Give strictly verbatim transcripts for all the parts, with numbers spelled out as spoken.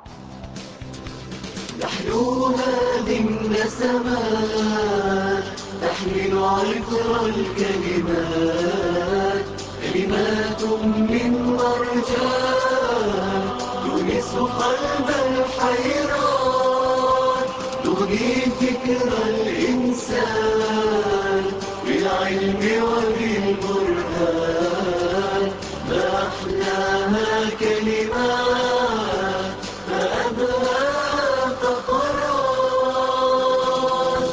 نحن هذه النسمات تحمل عطر الكلمات، كلمات من مرجان تونس قلب الحيران، تغني فكر الإنسان بالعلم وبالبرهان. ما أحلاها كلمات، ما أبهاها فقرات.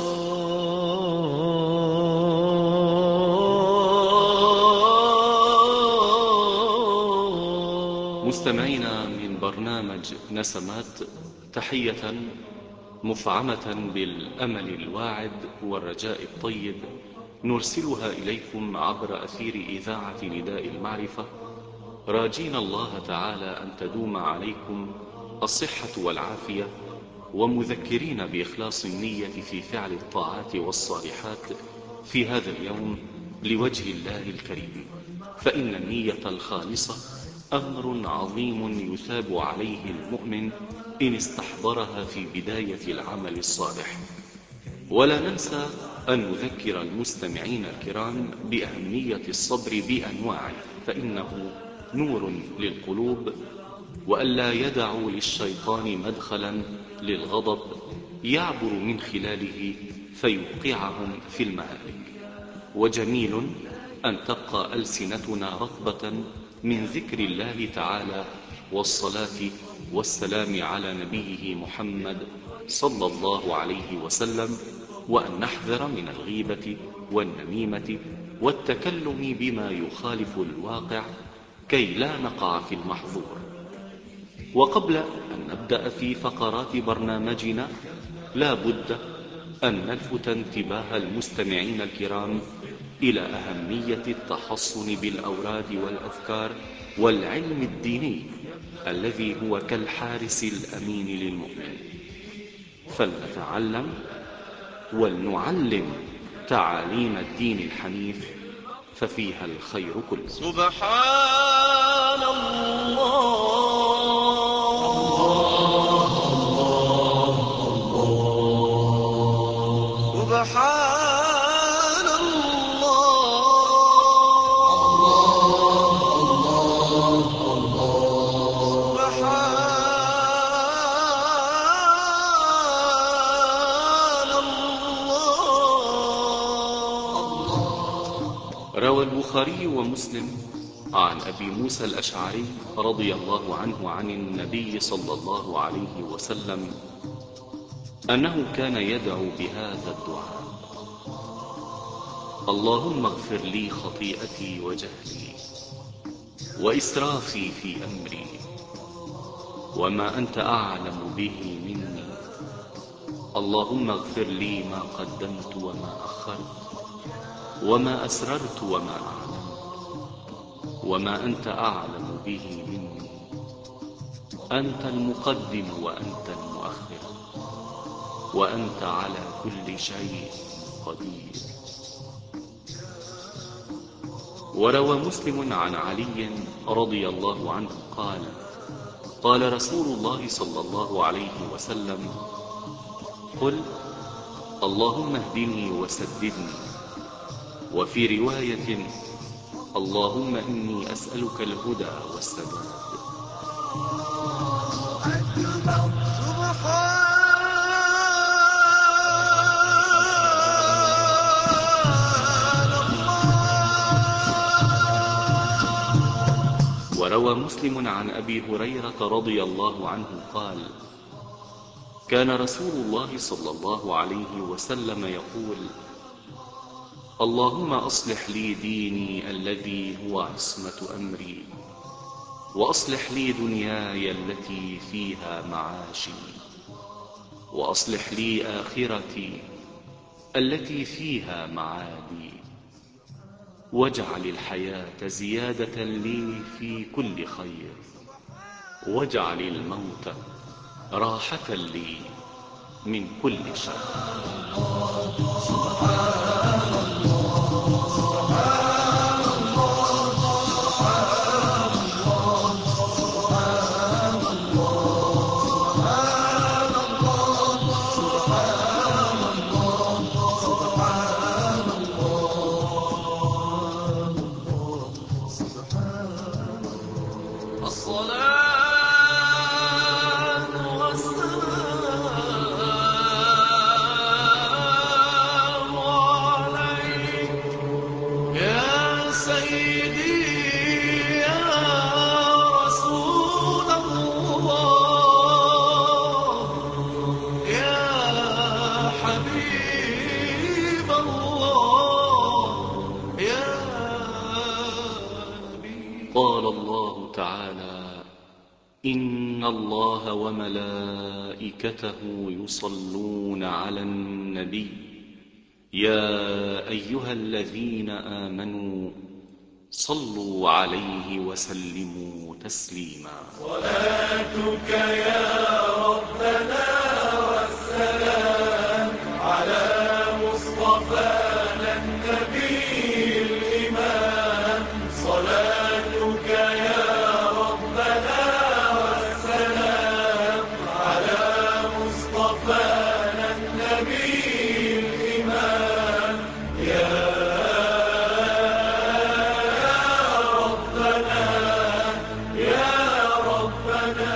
مستمعينا من برنامج نسمات، تحية مفعمة بالأمل الواعد والرجاء الطيب نرسلها إليكم عبر أثير إذاعة نداء المعرفة، راجين الله تعالى أن تدوم عليكم الصحة والعافية، ومذكرين بإخلاص النية في فعل الطاعات والصالحات في هذا اليوم لوجه الله الكريم، فإن النية الخالصة أمر عظيم يثاب عليه المؤمن إن استحضرها في بداية العمل الصالح. ولا ننسى أن نذكر المستمعين الكرام بأهمية الصبر بأنواعه، فإنه نور للقلوب، وألا يدعوا للشيطان مدخلا للغضب يعبر من خلاله فيوقعهم في المهالك. وجميل أن تبقى ألسنتنا رطبة من ذكر الله تعالى والصلاة والسلام على نبيه محمد صلى الله عليه وسلم، وأن نحذر من الغيبة والنميمة والتكلم بما يخالف الواقع كي لا نقع في المحظور. وقبل أن نبدأ في فقرات برنامجنا لا بد أن نلفت انتباه المستمعين الكرام إلى أهمية التحصن بالأوراد والأذكار والعلم الديني الذي هو كالحارس الأمين للمؤمن. فلنتعلم ولنعلم تعاليم الدين الحنيف، ففيها الخير كله. سبحان الله. سبحان الله. سبحان الله. روى البخاري ومسلم عن أبي موسى الأشعري رضي الله عنه عن النبي صلى الله عليه وسلم أنه كان يدعو بهذا الدعاء: اللهم اغفر لي خطيئتي وجهلي وإسرافي في أمري وما أنت أعلم به مني، اللهم اغفر لي ما قدمت وما أخرت وما أسررت وما أعلنت وما أنت أعلم به مني، أنت المقدم وأنت المؤخر وأنت على كل شيء قدير. وروى مسلم عن علي رضي الله عنه قال: قال رسول الله صلى الله عليه وسلم: قل اللهم اهدني وسددني. وفي رواية: اللهم إني أسألك الهدى والسداد. وروى مسلم عن أبي هريرة رضي الله عنه قال: كان رسول الله صلى الله عليه وسلم يقول: اللهم أصلح لي ديني الذي هو عصمة أمري، وأصلح لي دنياي التي فيها معاشي، وأصلح لي آخرتي التي فيها معادي، واجعل الحياة زيادة لي في كل خير، واجعل الموت راحة لي من كل شر. سبحان الله. سبحان الله. سبحان الله. سبحان الله. إن الله وملائكته يصلون على النبي يا أيها الذين آمنوا صلوا عليه وسلموا تسليما. صلاتك يا ربنا والسلام على مصطفانا النبي الإمام. صلاتك يا ربنا والسلام على مصطفانا النبي الإمام. يا ربنا يا ربنا.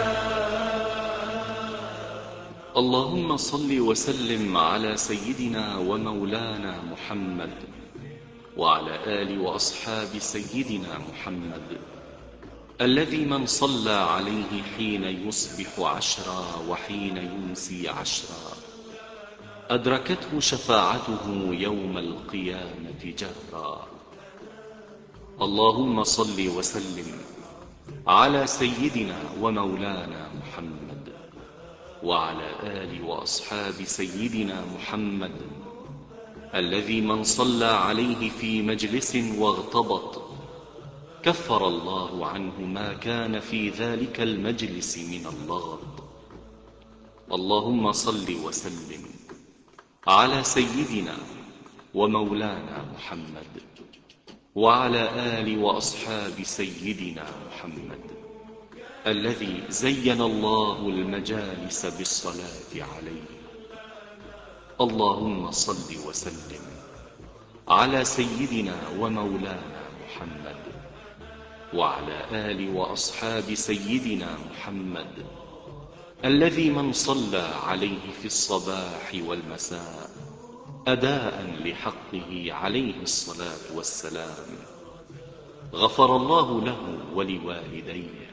اللهم صل وسلم على سيدنا ومولانا محمد وعلى آل وأصحاب سيدنا محمد الذي من صلى عليه حين يصبح عشرا وحين يمسي عشرا أدركته شفاعته يوم القيامة جهرا. اللهم صل وسلم على سيدنا ومولانا محمد وعلى آل وأصحاب سيدنا محمد الذي من صلى عليه في مجلس واغتبط كفر الله عنه ما كان في ذلك المجلس من اللغط. اللهم صل وسلم على سيدنا ومولانا محمد وعلى آل وأصحاب سيدنا محمد الذي زين الله المجالس بالصلاة عليه. اللهم صل وسلم على سيدنا ومولانا محمد وعلى آل وأصحاب سيدنا محمد الذي من صلى عليه في الصباح والمساء أداء لحقه عليه الصلاة والسلام غفر الله له ولوالديه.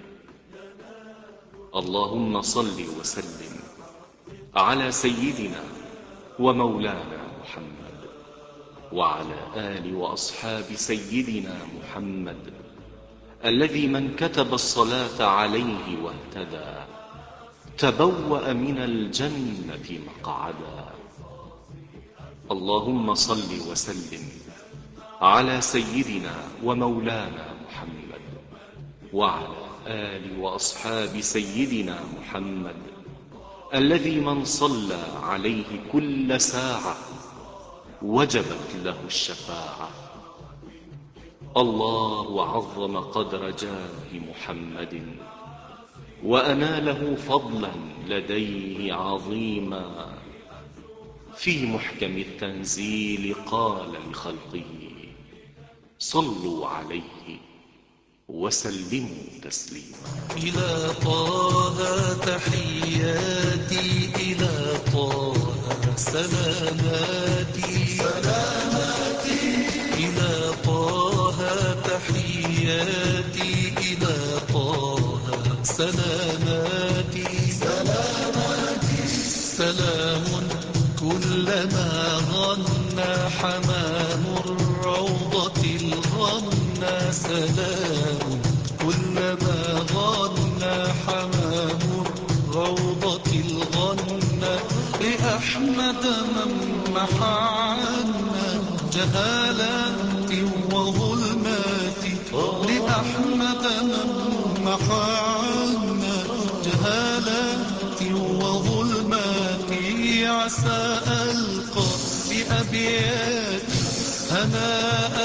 اللهم صل وسلم على سيدنا ومولانا محمد وعلى آل وأصحاب سيدنا محمد الذي من كتب الصلاة عليه واهتدى تبوأ من الجنة مقعدا. اللهم صل وسلم على سيدنا ومولانا محمد وعلى آل وأصحاب سيدنا محمد الذي من صلى عليه كل ساعة وجبت له الشفاعة. الله عظم قدر جاه محمد وأناله فضلا لديه عظيما. في محكم التنزيل قال لخلقه صلوا عليه وسلموا تسليما. إلى طه تحياتي إلى طه سلاماتي سلاماتي إلى طه تحياتي إلى طه سلاماتي سلاماتي سلام كلما غنى حمام الروضة الغنى سلام كلما غنى حمام الروضة الغنى لأحمد من محى عنا جهالات وظلمات لأحمد من محى عنا جهالات وظلمات عسى ألقى بأبيات هناء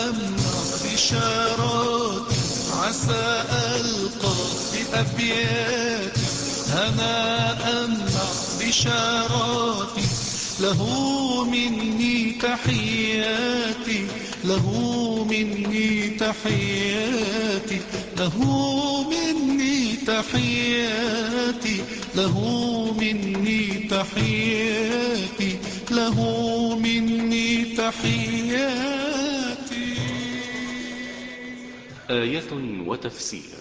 بشارات عسى ألقى بأبيات هناء بشارات له مني تحياتي له مني تحياتي له مني تحياتي له مني تحياتي له مني تحياتي. آية وتفسير.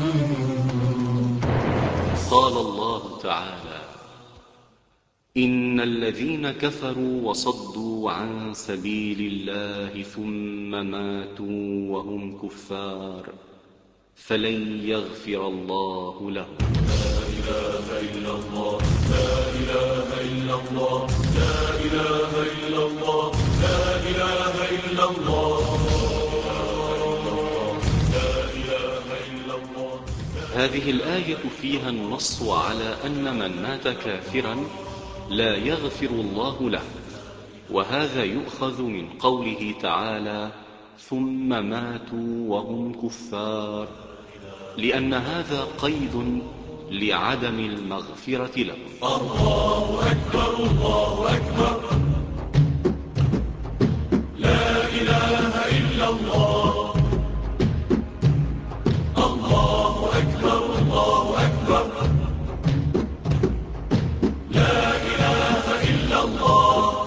قال الله تعالى إن إن الذين كفروا وصدوا عن سبيل الله ثم ماتوا وهم كفار فلن يغفر الله لهم. لا إله إلا الله، لا إله إلا الله، لا إله إلا الله، لا إله إلا الله، لا إله إلا الله. هذه الآية فيها النص على أن من مات كافرا لا يغفر الله له، وهذا يؤخذ من قوله تعالى ثم ماتوا وهم كفار، لأن هذا قيد لعدم المغفرة لهم. الله أكبر، الله أكبر، لا إله إلا الله، الله أكبر، الله أكبر، لا إله إلا الله،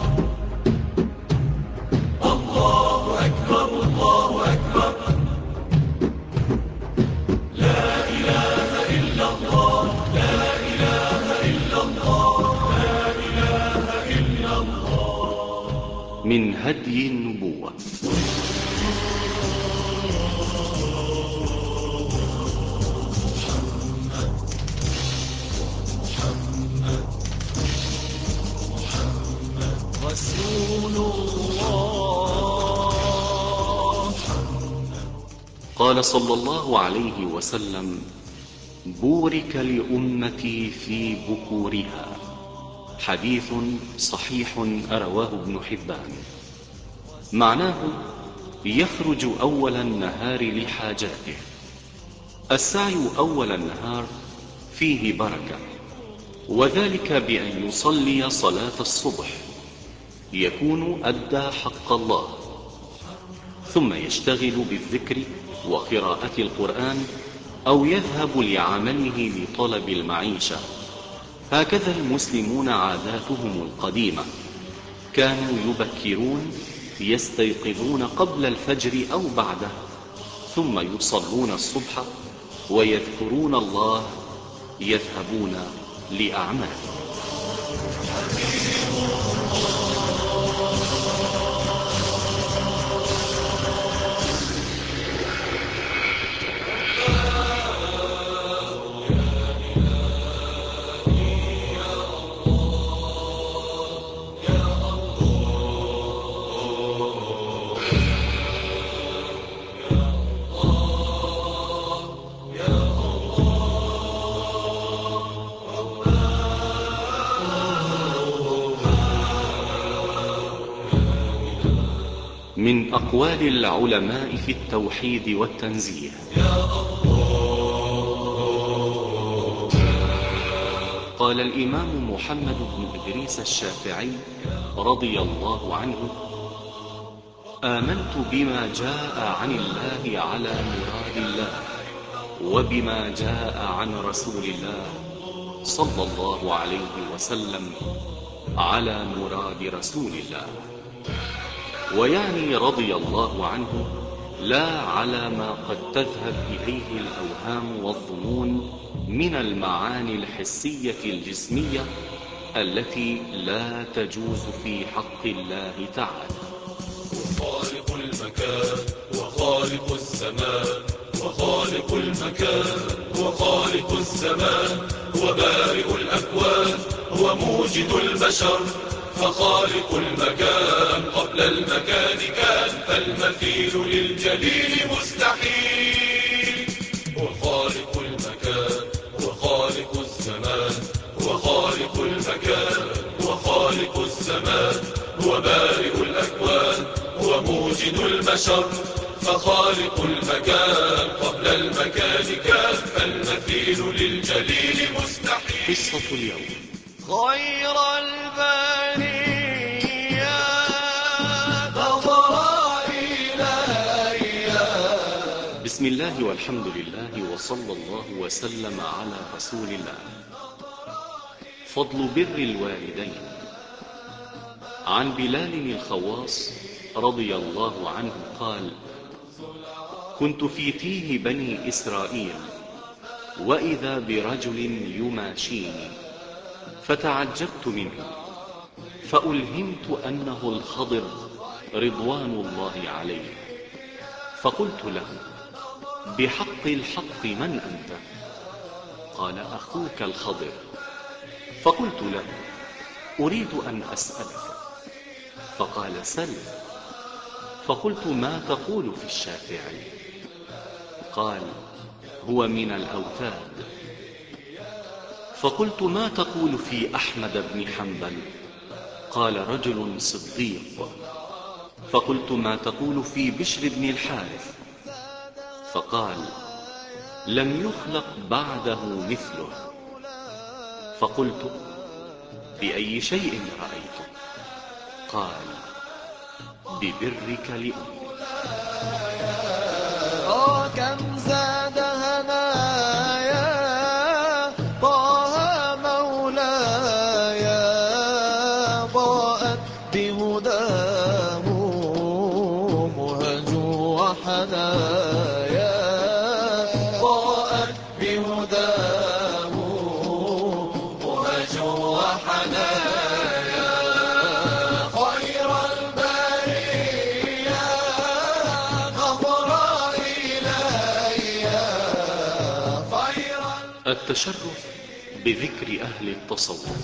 الله أكبر، الله أكبر، لا إله إلا الله، لا إله إلا الله، لا إله إلا الله. من هدي النبوة. رسول الله. قال صلى الله عليه وسلم بورك لأمتي في بكورها، حديث صحيح رواه ابن حبان. معناه يخرج أول النهار لحاجاته. السعي أول النهار فيه بركة، وذلك بأن يصلي صلاة الصبح يكون أدى حق الله، ثم يشتغل بالذكر وقراءة القرآن أو يذهب لعمله لطلب المعيشة. هكذا المسلمون عاداتهم القديمة، كانوا يبكرون يستيقظون قبل الفجر أو بعده، ثم يصلون الصبح ويذكرون الله يذهبون لأعمالهم. من أقوال العلماء في التوحيد والتنزيه: قال الإمام محمد بن إدريس الشافعي رضي الله عنه: آمنت بما جاء عن الله على مراد الله، وبما جاء عن رسول الله صلى الله عليه وسلم على مراد رسول الله. ويعني رضي الله عنه لا على ما قد تذهب إليه الأوهام والظنون من المعاني الحسية الجسمية التي لا تجوز في حق الله تعالى. وخالق المكان وخالق الزمان، وخالق المكان وخالق الزمان، وبارئ الأكوان وموجد البشر، فخالق المكان قبل المكان كان، فالمثيل للجليل مستحيل. وخالق المكان وخالق الزمان، وخالق المكان وخالق الزمان، وبارئ الأكوان وموجد البشر، فخالق المكان قبل المكان كان، فالمثيل للجليل مستحيل. قصة اليوم: خير البرية بسم الله والحمد لله وصلى الله وسلم على رسول الله. فضل بر الوالدين. عن بلال الخواص رضي الله عنه قال: كنت في تيه بني إسرائيل، وإذا برجل يماشيني، فتعجبت منه، فألهمت أنه الخضر رضوان الله عليه، فقلت له: بحق الحق من أنت؟ قال: أخوك الخضر. فقلت له: أريد أن أسألك. فقال: سل. فقلت: ما تقول في الشافعي؟ قال: هو من الأوتاد. فقلت: ما تقول في أحمد بن حنبل؟ قال: رجل صديق. فقلت: ما تقول في بشر بن الحارث؟ فقال: لم يخلق بعده مثله. فقلت: بأي شيء رأيته؟ قال: ببرك لأمي. آه كم زاد هنايا طه مولاي، ضاءت بهداه مهج وحنايا، ضاءت بهداه مهج وحنايا، خير البرية غفر إلي خير. التشرف بذكر أهل التصوف.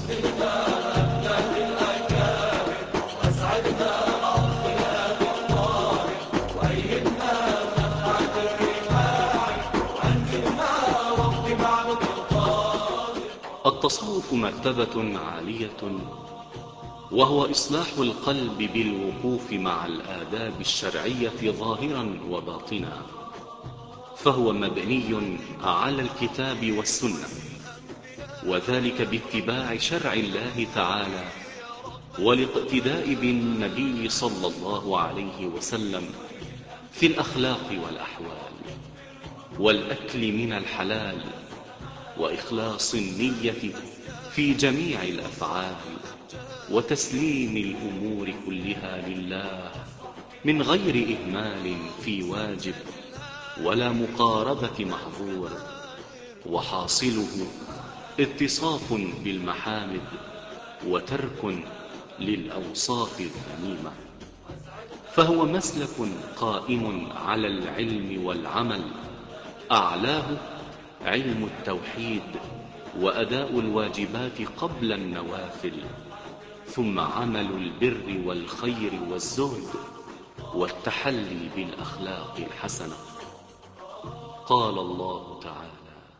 التصوف مرتبة عالية، وهو إصلاح القلب بالوقوف مع الآداب الشرعية ظاهرا وباطنا، فهو مبني على الكتاب والسنة، وذلك باتباع شرع الله تعالى والاقتداء بالنبي صلى الله عليه وسلم في الأخلاق والأحوال، والأكل من الحلال، وإخلاص النية في جميع الأفعال، وتسليم الأمور كلها لله من غير إهمال في واجب ولا مقاربة محظور، وحاصله اتصاف بالمحامد وترك للأوصاف الذميمة، فهو مسلك قائم على العلم والعمل، أعلاه علم التوحيد وأداء الواجبات قبل النوافل، ثم عمل البر والخير والزهد والتحلي بالأخلاق الحسنة. قال الله تعالى: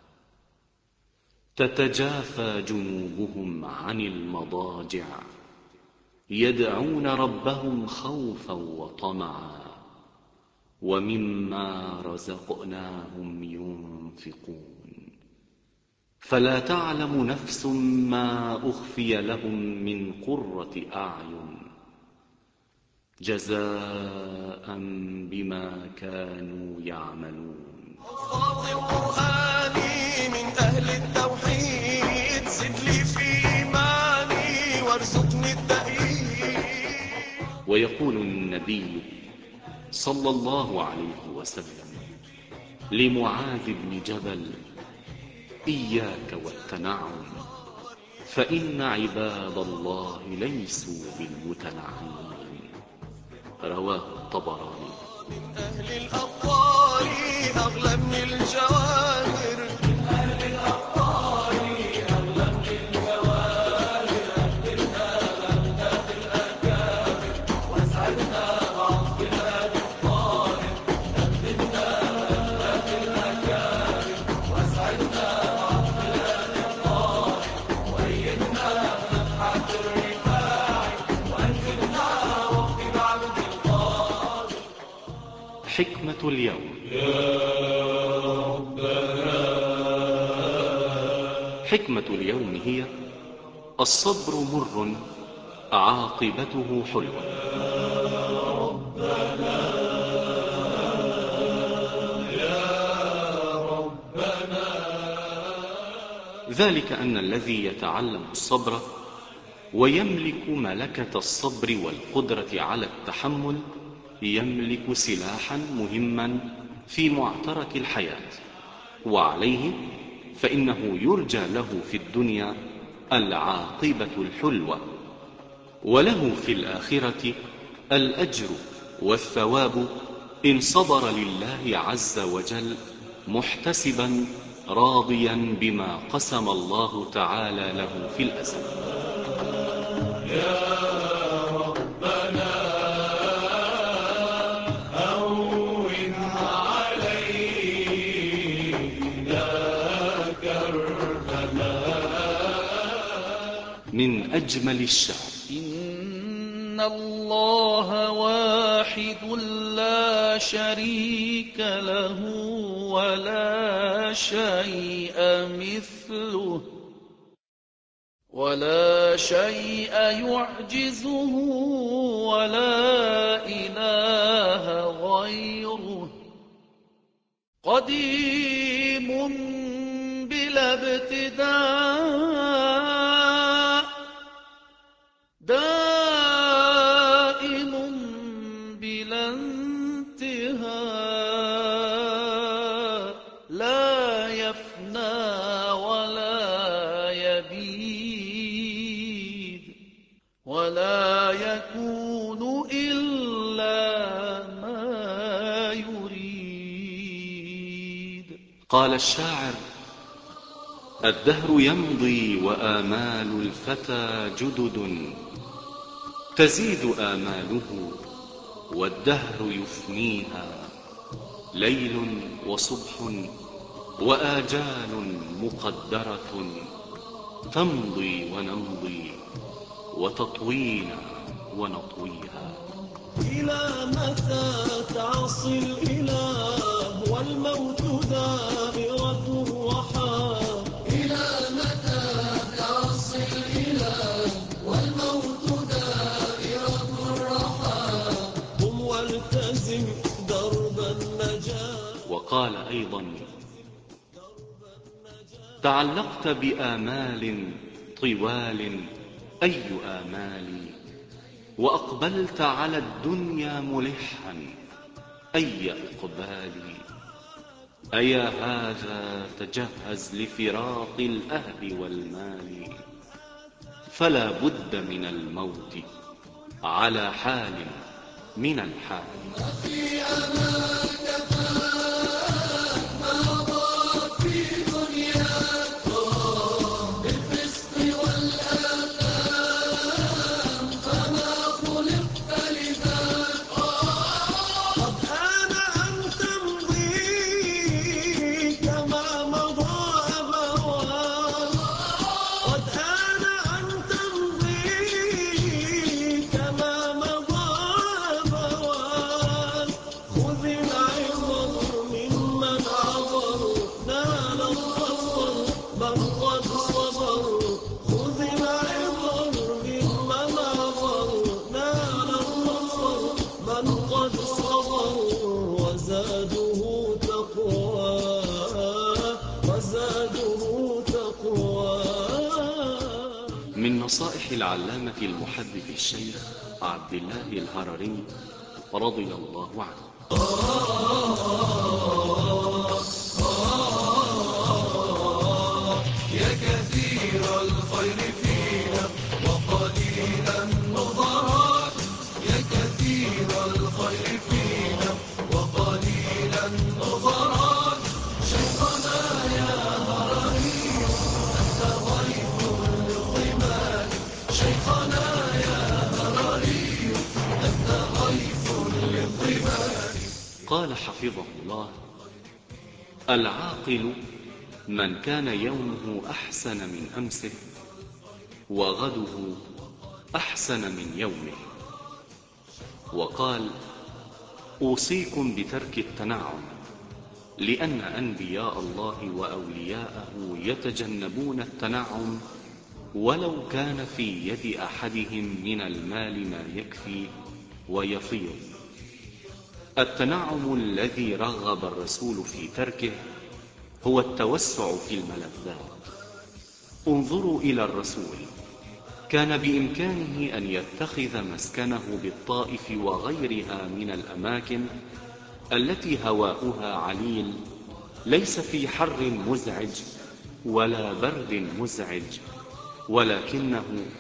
تتجافى جنوبهم عن المضاجع يدعون ربهم خوفا وطمعا ومما رزقناهم ينفقون فلا تعلم نفس ما أخفي لهم من قرة أعين جزاء بما كانوا يعملون. أفضل قرآني من أهل التوحيد، زد لي في إيماني وارزقني التأييد. ويقول النبي صلى الله عليه وسلم لمعاذ بن جبل: إياك والتنعم، فإن عباد الله ليسوا بالمتنعمين. رواه الطبراني. من أهل الأبطال أغلى من الجواهر، من أهل الأبطال أغلى من الجواهر، أهدنا بغداد الأكابر واسعدنا بعطف الهادي الطاهر، أهدنا بغداد الأكابر واسعدنا بعطف الهادي الطاهر، وأيدنا بفتحة الرفاع وأنزلنا وقت بعبد القادر. حكمة اليوم. حكمة اليوم هي: الصبر مر عاقبته حلوة. ذلك أن الذي يتعلم الصبر ويملك ملكة الصبر والقدرة على التحمل يملك سلاحا مهما في معترك الحياة، وعليه فإنه يرجى له في الدنيا العاقبة الحلوة، وله في الآخرة الأجر والثواب إن صبر لله عز وجل محتسبا راضيا بما قسم الله تعالى له في الأزل. يا ربنا هون علينا كربنا. من أجمل الشعر: إن الله واحد لا شريك له ولا شيء مثله ولا شيء يعجزه ولا إله غيره قديم بلا ابتداء دائم بلا انتهاء لا يفنى ولا يبيد ولا يكون إلا ما يريد. قال الشاعر: الدهر يمضي وآمال الفتى جدد، تزيد آماله والدهر يفنيها، ليل وصبح وآجال مقدرة، تمضي ونمضي وتطوينا ونطويها. إلى متى تعصي الإله والموت دائرة الرحى؟ إلى متى تعصي الإله والموت دائرة الرحى؟ قم والتزم درب النجاة. وقال أيضا: تعلقت بآمال طوال أي آمال، وأقبلت على الدنيا ملحا أي إقبال، أيا هذا تجهز لفراق الأهل والمال، فلا بد من الموت على حال من الحال. في أماك فات مضى في دنياك بالفسق والآثام فما خلقت لذاك. قد آن أن تمضي كما مضى أبواك. قد آن أن تمضي كما مضى أبواك. خذ العبر ممن عبر نال الظفر من قد صبر. خذ العبر ممن عبر نال الظفر من قد صبر. وزاده تقوى وزاده تقوى. من نصائح العلامة المحدث الشيخ عبد الله الهرري رضي الله عنه: يا كثير الخير فينا وقليل النظراء. يا كثير الخير فينا وقليل النظراء. شيخنا يا هرمي أنت ضيف للضمان. شيخنا يا هرمي أنت ضيف للضمان. قال حفظه الله: العاقل من كان يومه أحسن من أمسه وغده أحسن من يومه. وقال: أوصيكم بترك التنعم، لأن أنبياء الله وأولياءه يتجنبون التنعم ولو كان في يد أحدهم من المال ما يكفي ويفيض. التنعم الذي رغب الرسول في تركه هو التوسع في الملذات. انظروا إلى الرسول، كان بإمكانه أن يتخذ مسكنه بالطائف وغيرها من الأماكن التي هواؤها عليل، ليس في حر مزعج ولا برد مزعج، ولكنه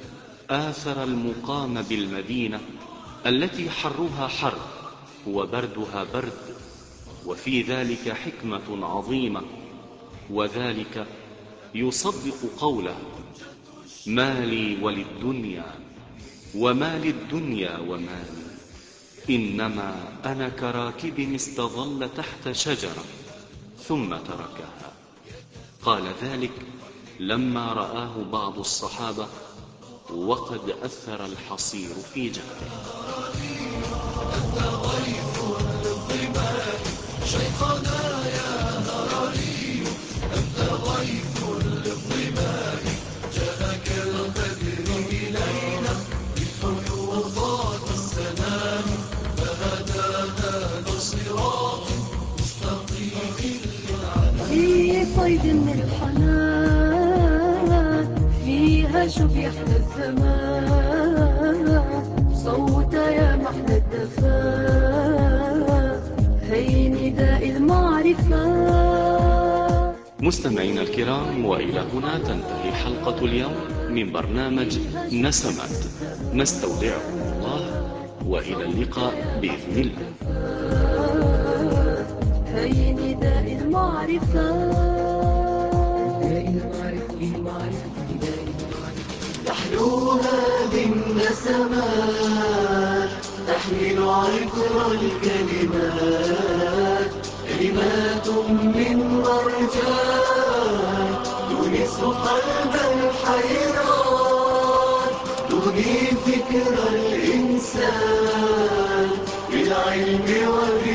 آثر المقام بالمدينة التي حرها حر وبردها برد، وفي ذلك حكمة عظيمة، وذلك يصدق قوله: ما لي وللدنيا وما للدنيا ومالي، إنما أنا كراكب استظل تحت شجرة ثم تركها. قال ذلك لما رآه بعض الصحابة وقد أثر الحصير في جهده. أنت غيث للظماء شيخنا يا هرري، أنت غيث للظماء جاءك البدر إلينا بفيوضات السلام، فهدى هذا الصراط مستقيم للعنان. في صيد الحنان فيها شوف يحلى الزمان، صوت يا محلى الدفا هي نداء المعرفة. مستمعينا الكرام، وإلى هنا تنتهي حلقة اليوم من برنامج نسمات. نستودعكم الله وإلى اللقاء بإذن الله. هي نداء المعرفة. تحلو هذه النسمات تحمل عطر الكلمات، كلمات من مرجان تونس قلب الحيران، تغني فكر الإنسان بالعلم والرشاد.